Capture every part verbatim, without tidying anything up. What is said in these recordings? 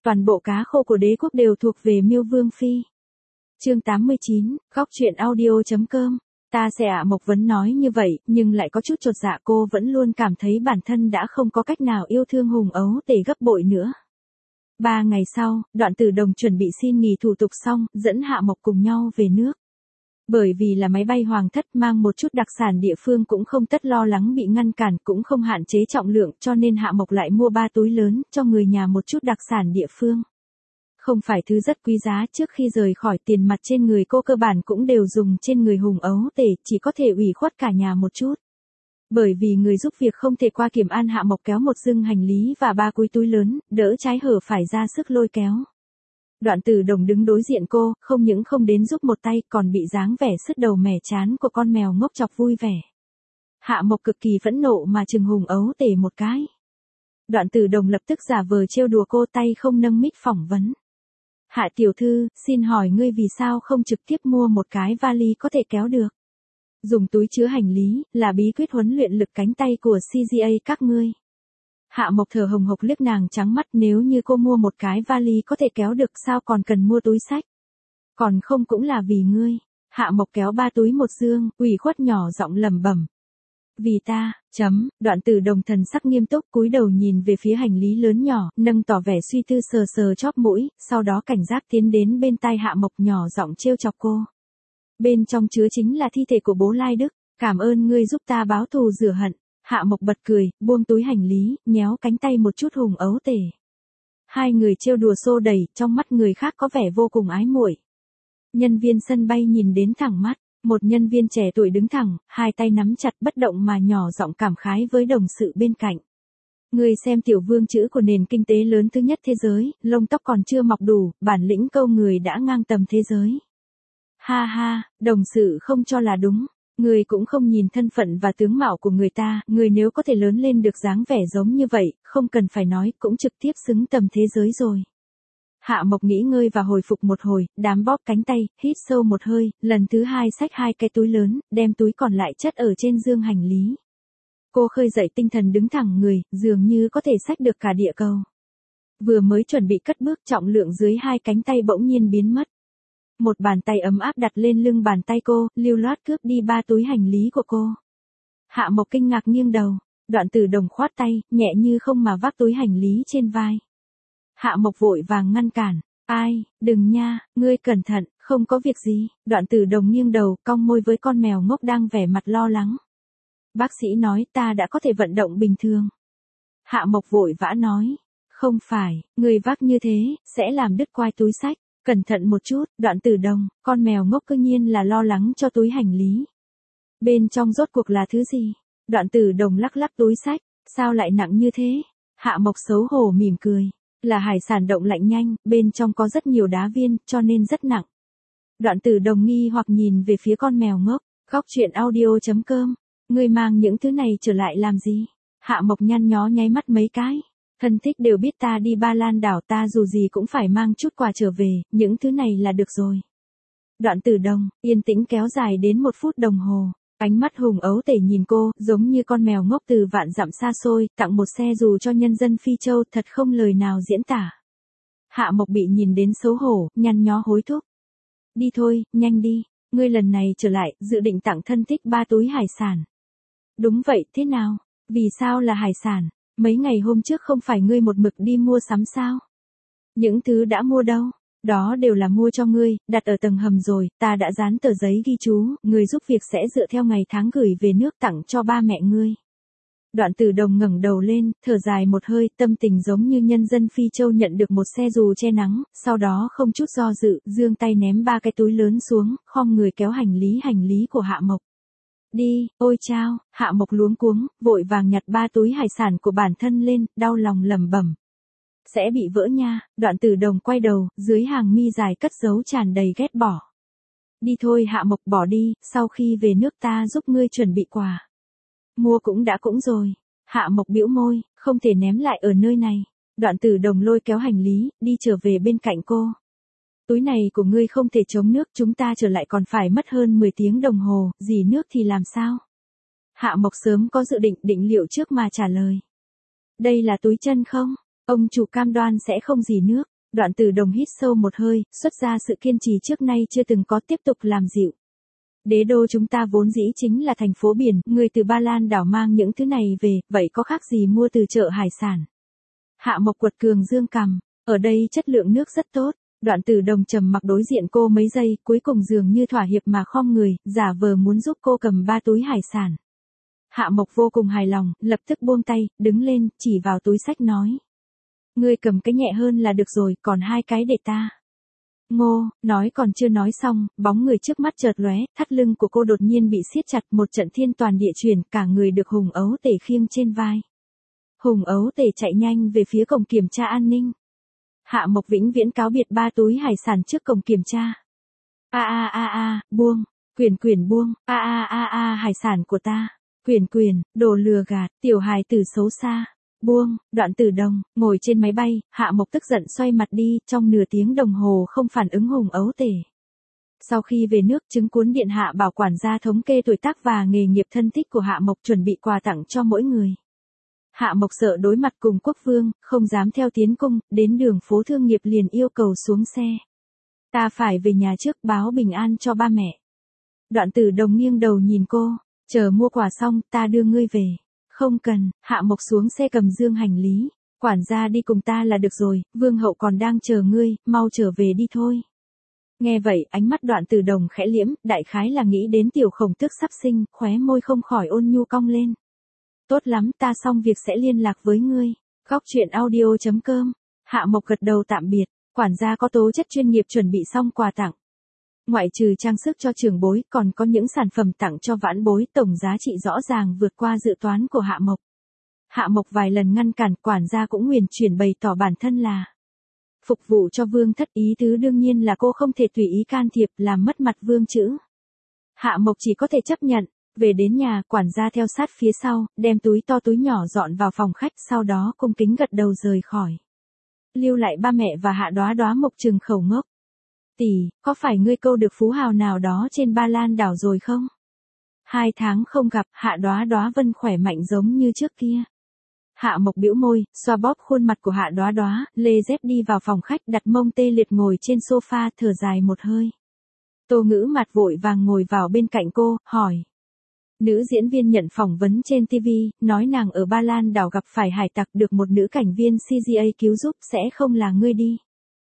toàn bộ cá khô của đế quốc đều thuộc về Miêu Vương Phi. Chương tám mươi chín, góc truyện audio chấm com. Ta sẽ ạ Mộc Vấn nói như vậy, nhưng lại có chút chột dạ, cô vẫn luôn cảm thấy bản thân đã không có cách nào yêu thương Hùng Ấu Tể gấp bội nữa. Ba ngày sau, Đoạn Tử Đồng chuẩn bị xin nghỉ thủ tục xong, dẫn Hạ Mộc cùng nhau về nước. Bởi vì là máy bay hoàng thất mang một chút đặc sản địa phương cũng không tất lo lắng bị ngăn cản, cũng không hạn chế trọng lượng, cho nên Hạ Mộc lại mua ba túi lớn, cho người nhà một chút đặc sản địa phương. Không phải thứ rất quý giá, trước khi rời khỏi tiền mặt trên người cô cơ bản cũng đều dùng trên người Hùng Ấu Tể, chỉ có thể ủy khuất cả nhà một chút. Bởi vì người giúp việc không thể qua kiểm an, Hạ Mộc kéo một dưng hành lý và ba cúi túi lớn, đỡ trái hở phải ra sức lôi kéo. Đoạn Tử Đồng đứng đối diện cô, không những không đến giúp một tay, còn bị dáng vẻ sứt đầu mẻ chán của con mèo ngốc chọc vui vẻ. Hạ Mộc cực kỳ phẫn nộ mà chừng Hùng Ấu Tể một cái. Đoạn Tử Đồng lập tức giả vờ trêu đùa cô, tay không nâng mic phỏng vấn. Hạ tiểu thư, xin hỏi ngươi vì sao không trực tiếp mua một cái vali có thể kéo được? Dùng túi chứa hành lý, là bí quyết huấn luyện lực cánh tay của xê giê a các ngươi. Hạ Mộc thở hồng hộc liếc nàng trắng mắt, nếu như cô mua một cái vali có thể kéo được sao còn cần mua túi xách? Còn không cũng là vì ngươi. Hạ Mộc kéo ba túi một dương, ủy khuất nhỏ giọng lẩm bẩm. Vì ta, chấm, Đoạn Tử Đồng thần sắc nghiêm túc cúi đầu nhìn về phía hành lý lớn nhỏ, nâng tỏ vẻ suy tư sờ sờ chóp mũi, sau đó cảnh giác tiến đến bên tai Hạ Mộc nhỏ giọng trêu chọc cô. Bên trong chứa chính là thi thể của bố Lai Đức, cảm ơn ngươi giúp ta báo thù rửa hận. Hạ Mộc bật cười, buông túi hành lý, nhéo cánh tay một chút Hùng Ấu Tể. Hai người trêu đùa xô đẩy, trong mắt người khác có vẻ vô cùng ái muội. Nhân viên sân bay nhìn đến thẳng mắt, một nhân viên trẻ tuổi đứng thẳng, hai tay nắm chặt bất động mà nhỏ giọng cảm khái với đồng sự bên cạnh. Người xem tiểu vương chữ của nền kinh tế lớn thứ nhất thế giới, lông tóc còn chưa mọc đủ, bản lĩnh câu người đã ngang tầm thế giới. Ha ha, đồng sự không cho là đúng. Người cũng không nhìn thân phận và tướng mạo của người ta, người nếu có thể lớn lên được dáng vẻ giống như vậy, không cần phải nói, cũng trực tiếp xứng tầm thế giới rồi. Hạ Mộc nghỉ ngơi và hồi phục một hồi, đám bóp cánh tay, hít sâu một hơi, lần thứ hai xách hai cái túi lớn, đem túi còn lại chất ở trên dương hành lý. Cô khơi dậy tinh thần đứng thẳng người, dường như có thể xách được cả địa cầu. Vừa mới chuẩn bị cất bước, trọng lượng dưới hai cánh tay bỗng nhiên biến mất. Một bàn tay ấm áp đặt lên lưng bàn tay cô, lưu loát cướp đi ba túi hành lý của cô. Hạ Mộc kinh ngạc nghiêng đầu, Đoạn Tử Đồng khoát tay, nhẹ như không mà vác túi hành lý trên vai. Hạ Mộc vội vàng ngăn cản, ai, đừng nha, ngươi cẩn thận, không có việc gì. Đoạn Tử Đồng nghiêng đầu, cong môi với con mèo ngốc đang vẻ mặt lo lắng. Bác sĩ nói ta đã có thể vận động bình thường. Hạ Mộc vội vã nói, không phải, ngươi vác như thế, sẽ làm đứt quai túi xách. Cẩn thận một chút. Đoạn Tử Đồng, con mèo ngốc cứ nhiên là lo lắng cho túi hành lý. Bên trong rốt cuộc là thứ gì? Đoạn Tử Đồng lắc lắc túi xách, sao lại nặng như thế? Hạ Mộc xấu hổ mỉm cười, là hải sản động lạnh nhanh, bên trong có rất nhiều đá viên, cho nên rất nặng. Đoạn Tử Đồng nghi hoặc nhìn về phía con mèo ngốc, góc truyện audio chấm com, ngươi mang những thứ này trở lại làm gì? Hạ Mộc nhăn nhó nháy mắt mấy cái. Thân thích đều biết ta đi Ba Lan đảo, ta dù gì cũng phải mang chút quà trở về, những thứ này là được rồi. Đoạn Tử Đồng, yên tĩnh kéo dài đến một phút đồng hồ, ánh mắt Hùng Ấu Tể nhìn cô, giống như con mèo ngốc từ vạn dặm xa xôi, tặng một xe dù cho nhân dân Phi Châu, thật không lời nào diễn tả. Hạ Mộc bị nhìn đến xấu hổ, nhăn nhó hối thúc. Đi thôi, nhanh đi, ngươi lần này trở lại, dự định tặng thân thích ba túi hải sản. Đúng vậy, thế nào? Vì sao là hải sản? Mấy ngày hôm trước không phải ngươi một mực đi mua sắm sao? Những thứ đã mua đâu? Đó đều là mua cho ngươi, đặt ở tầng hầm rồi, ta đã dán tờ giấy ghi chú, người giúp việc sẽ dựa theo ngày tháng gửi về nước tặng cho ba mẹ ngươi. Đoạn Tử Đồng ngẩng đầu lên, thở dài một hơi, tâm tình giống như nhân dân Phi Châu nhận được một xe dù che nắng, sau đó không chút do dự, giương tay ném ba cái túi lớn xuống, khom người kéo hành lý hành lý của Hạ Mộc. Đi, ôi chao, Hạ Mộc luống cuống, vội vàng nhặt ba túi hải sản của bản thân lên, đau lòng lẩm bẩm. Sẽ bị vỡ nha. Đoạn Tử Đồng quay đầu, dưới hàng mi dài cất giấu tràn đầy ghét bỏ. Đi thôi Hạ Mộc, bỏ đi, sau khi về nước ta giúp ngươi chuẩn bị quà. Mua cũng đã cũng rồi. Hạ Mộc bĩu môi, không thể ném lại ở nơi này. Đoạn Tử Đồng lôi kéo hành lý, đi trở về bên cạnh cô. Túi này của ngươi không thể chống nước, chúng ta trở lại còn phải mất hơn mười tiếng đồng hồ, dì nước thì làm sao? Hạ Mộc sớm có dự định, định liệu trước mà trả lời. Đây là túi chân không? Ông chủ cam đoan sẽ không dì nước. Đoạn Tử Đồng hít sâu một hơi, xuất ra sự kiên trì trước nay chưa từng có, tiếp tục làm dịu. Đế đô chúng ta vốn dĩ chính là thành phố biển, người từ Ba Lan đảo mang những thứ này về, vậy có khác gì mua từ chợ hải sản. Hạ Mộc quật cường dương cằm, ở đây chất lượng nước rất tốt. Đoạn Tử Đồng trầm mặc đối diện cô mấy giây, cuối cùng dường như thỏa hiệp mà khom người, giả vờ muốn giúp cô cầm ba túi hải sản. Hạ Mộc vô cùng hài lòng, lập tức buông tay, đứng lên, chỉ vào túi xách nói. Ngươi cầm cái nhẹ hơn là được rồi, còn hai cái để ta. Ngô, nói còn chưa nói xong, bóng người trước mắt chợt lóe, thắt lưng của cô đột nhiên bị siết chặt, một trận thiên toàn địa chuyển, cả người được Hùng Ấu Tể khiêng trên vai. Hùng Ấu Tể chạy nhanh về phía cổng kiểm tra an ninh. Hạ Mộc vĩnh viễn cáo biệt ba túi hải sản trước cổng kiểm tra. A a a a, buông, Quyền Quyền buông, a a a a hải sản của ta. Quyền Quyền, đồ lừa gạt, tiểu hài tử xấu xa. Buông. Đoạn Tử Đồng, ngồi trên máy bay, Hạ Mộc tức giận xoay mặt đi, trong nửa tiếng đồng hồ không phản ứng Hùng Ấu Tể. Sau khi về nước, chứng cuốn điện hạ bảo quản gia thống kê tuổi tác và nghề nghiệp thân thích của Hạ Mộc, chuẩn bị quà tặng cho mỗi người. Hạ Mộc sợ đối mặt cùng quốc vương, không dám theo tiến cung, đến đường phố Thương Nghiệp liền yêu cầu xuống xe. Ta phải về nhà trước báo bình an cho ba mẹ. Đoạn Tử Đồng nghiêng đầu nhìn cô, chờ mua quà xong, ta đưa ngươi về. Không cần. Hạ Mộc xuống xe cầm dương hành lý. Quản gia đi cùng ta là được rồi, vương hậu còn đang chờ ngươi, mau trở về đi thôi. Nghe vậy, ánh mắt Đoạn Tử Đồng khẽ liễm, đại khái là nghĩ đến tiểu khổng tước sắp sinh, khóe môi không khỏi ôn nhu cong lên. Tốt lắm, ta xong việc sẽ liên lạc với ngươi. Góc truyện audio chấm com. Hạ Mộc gật đầu tạm biệt, quản gia có tố chất chuyên nghiệp chuẩn bị xong quà tặng. Ngoại trừ trang sức cho trưởng bối, còn có những sản phẩm tặng cho vãn bối, tổng giá trị rõ ràng vượt qua dự toán của Hạ Mộc. Hạ Mộc vài lần ngăn cản, quản gia cũng nguyền chuyển bày tỏ bản thân là phục vụ cho vương thất, ý tứ đương nhiên là cô không thể tùy ý can thiệp, làm mất mặt vương chữ. Hạ Mộc chỉ có thể chấp nhận. Về đến nhà, quản gia theo sát phía sau, đem túi to túi nhỏ dọn vào phòng khách, sau đó cung kính gật đầu rời khỏi. Lưu lại ba mẹ và Hạ Đoá Đoá Mộc trừng khẩu ngốc. Tỷ, có phải ngươi câu được phú hào nào đó trên Ba Lan đảo rồi không? Hai tháng không gặp, Hạ Đoá Đoá Vân khỏe mạnh giống như trước kia. Hạ Mộc bĩu môi, xoa bóp khuôn mặt của Hạ Đoá Đoá, lê dép đi vào phòng khách, đặt mông tê liệt ngồi trên sofa, thở dài một hơi. Tô Ngữ Mạt vội vàng ngồi vào bên cạnh cô, hỏi. Nữ diễn viên nhận phỏng vấn trên ti vi, nói nàng ở Ba Lan đảo gặp phải hải tặc, được một nữ cảnh viên xê giê a cứu giúp, sẽ không là ngươi đi.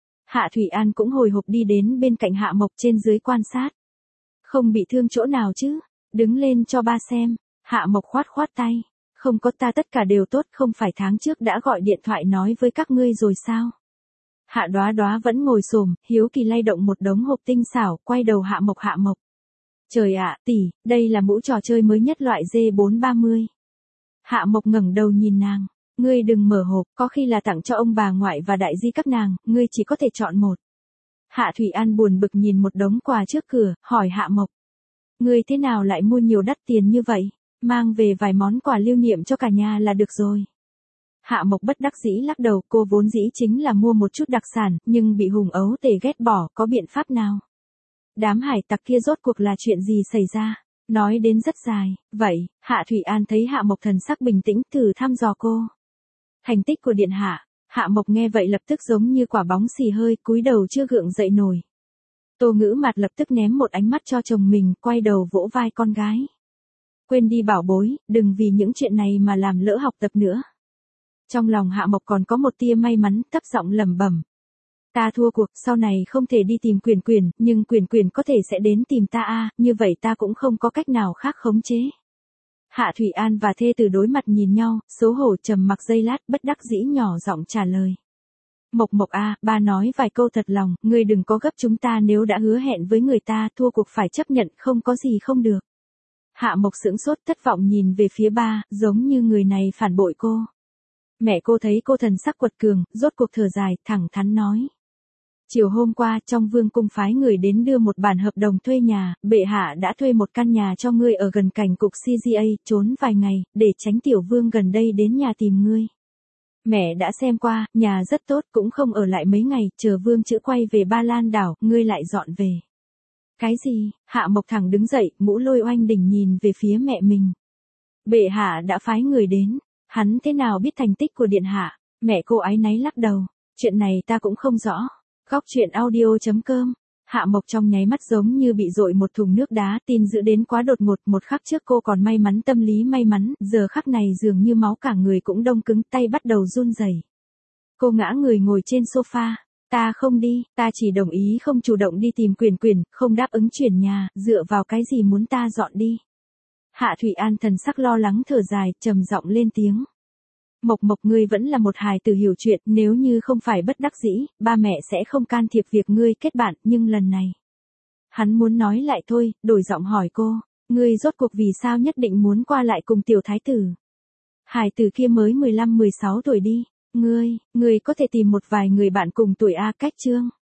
Hạ Thủy An cũng hồi hộp đi đến bên cạnh Hạ Mộc trên dưới quan sát. Không bị thương chỗ nào chứ? Đứng lên cho ba xem. Hạ Mộc khoát khoát tay. Không có, ta tất cả đều tốt, không phải tháng trước đã gọi điện thoại nói với các ngươi rồi sao? Hạ Đoá Đoá vẫn ngồi xổm, hiếu kỳ lay động một đống hộp tinh xảo, quay đầu Hạ Mộc. Hạ Mộc. Trời ạ, tỷ, đây là mũ trò chơi mới nhất loại G bốn ba mươi. Hạ Mộc ngẩng đầu nhìn nàng. Ngươi đừng mở hộp, có khi là tặng cho ông bà ngoại và đại di các nàng, ngươi chỉ có thể chọn một. Hạ Thủy An buồn bực nhìn một đống quà trước cửa, hỏi Hạ Mộc. Ngươi thế nào lại mua nhiều đắt tiền như vậy? Mang về vài món quà lưu niệm cho cả nhà là được rồi. Hạ Mộc bất đắc dĩ lắc đầu, cô vốn dĩ chính là mua một chút đặc sản, nhưng bị Hùng Ấu Tể ghét bỏ, có biện pháp nào? Đám hải tặc kia rốt cuộc là chuyện gì xảy ra? Nói đến rất dài, vậy, Hạ Thủy An thấy Hạ Mộc thần sắc bình tĩnh, thử thăm dò cô. Thành tích của điện hạ. Hạ Mộc nghe vậy lập tức giống như quả bóng xì hơi, cúi đầu chưa gượng dậy nổi. Tô Ngữ Mạt lập tức ném một ánh mắt cho chồng mình, quay đầu vỗ vai con gái. Quên đi bảo bối, đừng vì những chuyện này mà làm lỡ học tập nữa. Trong lòng Hạ Mộc còn có một tia may mắn, thấp giọng lẩm bẩm. Ta thua cuộc, sau này không thể đi tìm Quyền Quyền, nhưng Quyền Quyền có thể sẽ đến tìm ta a, như vậy ta cũng không có cách nào khác khống chế. Hạ Thủy An và thê tử đối mặt nhìn nhau, xấu hổ trầm mặc giây lát, bất đắc dĩ nhỏ giọng trả lời. Mộc Mộc a, ba nói vài câu thật lòng, ngươi đừng có gấp, chúng ta nếu đã hứa hẹn với người ta, thua cuộc phải chấp nhận, không có gì không được. Hạ Mộc sững sốt thất vọng nhìn về phía ba, giống như người này phản bội cô. Mẹ cô thấy cô thần sắc quật cường, rốt cuộc thở dài, thẳng thắn nói. Chiều hôm qua, trong vương cung phái người đến đưa một bản hợp đồng thuê nhà, bệ hạ đã thuê một căn nhà cho ngươi ở gần cảnh cục xê giê a, trốn vài ngày, để tránh tiểu vương gần đây đến nhà tìm ngươi. Mẹ đã xem qua, nhà rất tốt, cũng không ở lại mấy ngày, chờ vương chữ quay về Ba Lan đảo, ngươi lại dọn về. Cái gì? Hạ Mộc thẳng đứng dậy, mũ lôi oanh đỉnh nhìn về phía mẹ mình. Bệ hạ đã phái người đến, hắn thế nào biết thành tích của điện hạ? Mẹ cô áy náy lắc đầu. Chuyện này ta cũng không rõ. Góc chuyện audio.com. Hạ Mộc trong nháy mắt giống như bị dội một thùng nước đá, tin dữ đến quá đột ngột, một khắc trước cô còn may mắn tâm lý may mắn, giờ khắc này dường như máu cả người cũng đông cứng, tay bắt đầu run rẩy. Cô ngã người ngồi trên sofa. Ta không đi, ta chỉ đồng ý không chủ động đi tìm Quyền Quyền, không đáp ứng chuyển nhà, dựa vào cái gì muốn ta dọn đi. Hạ Thụy An thần sắc lo lắng thở dài, trầm giọng lên tiếng. Mộc Mộc, ngươi vẫn là một hài tử hiểu chuyện, nếu như không phải bất đắc dĩ, ba mẹ sẽ không can thiệp việc ngươi kết bạn, nhưng lần này. Hắn muốn nói lại thôi, đổi giọng hỏi cô, ngươi rốt cuộc vì sao nhất định muốn qua lại cùng tiểu thái tử. Hài tử kia mới mười lăm mười sáu tuổi đi, ngươi, ngươi có thể tìm một vài người bạn cùng tuổi A cách chương.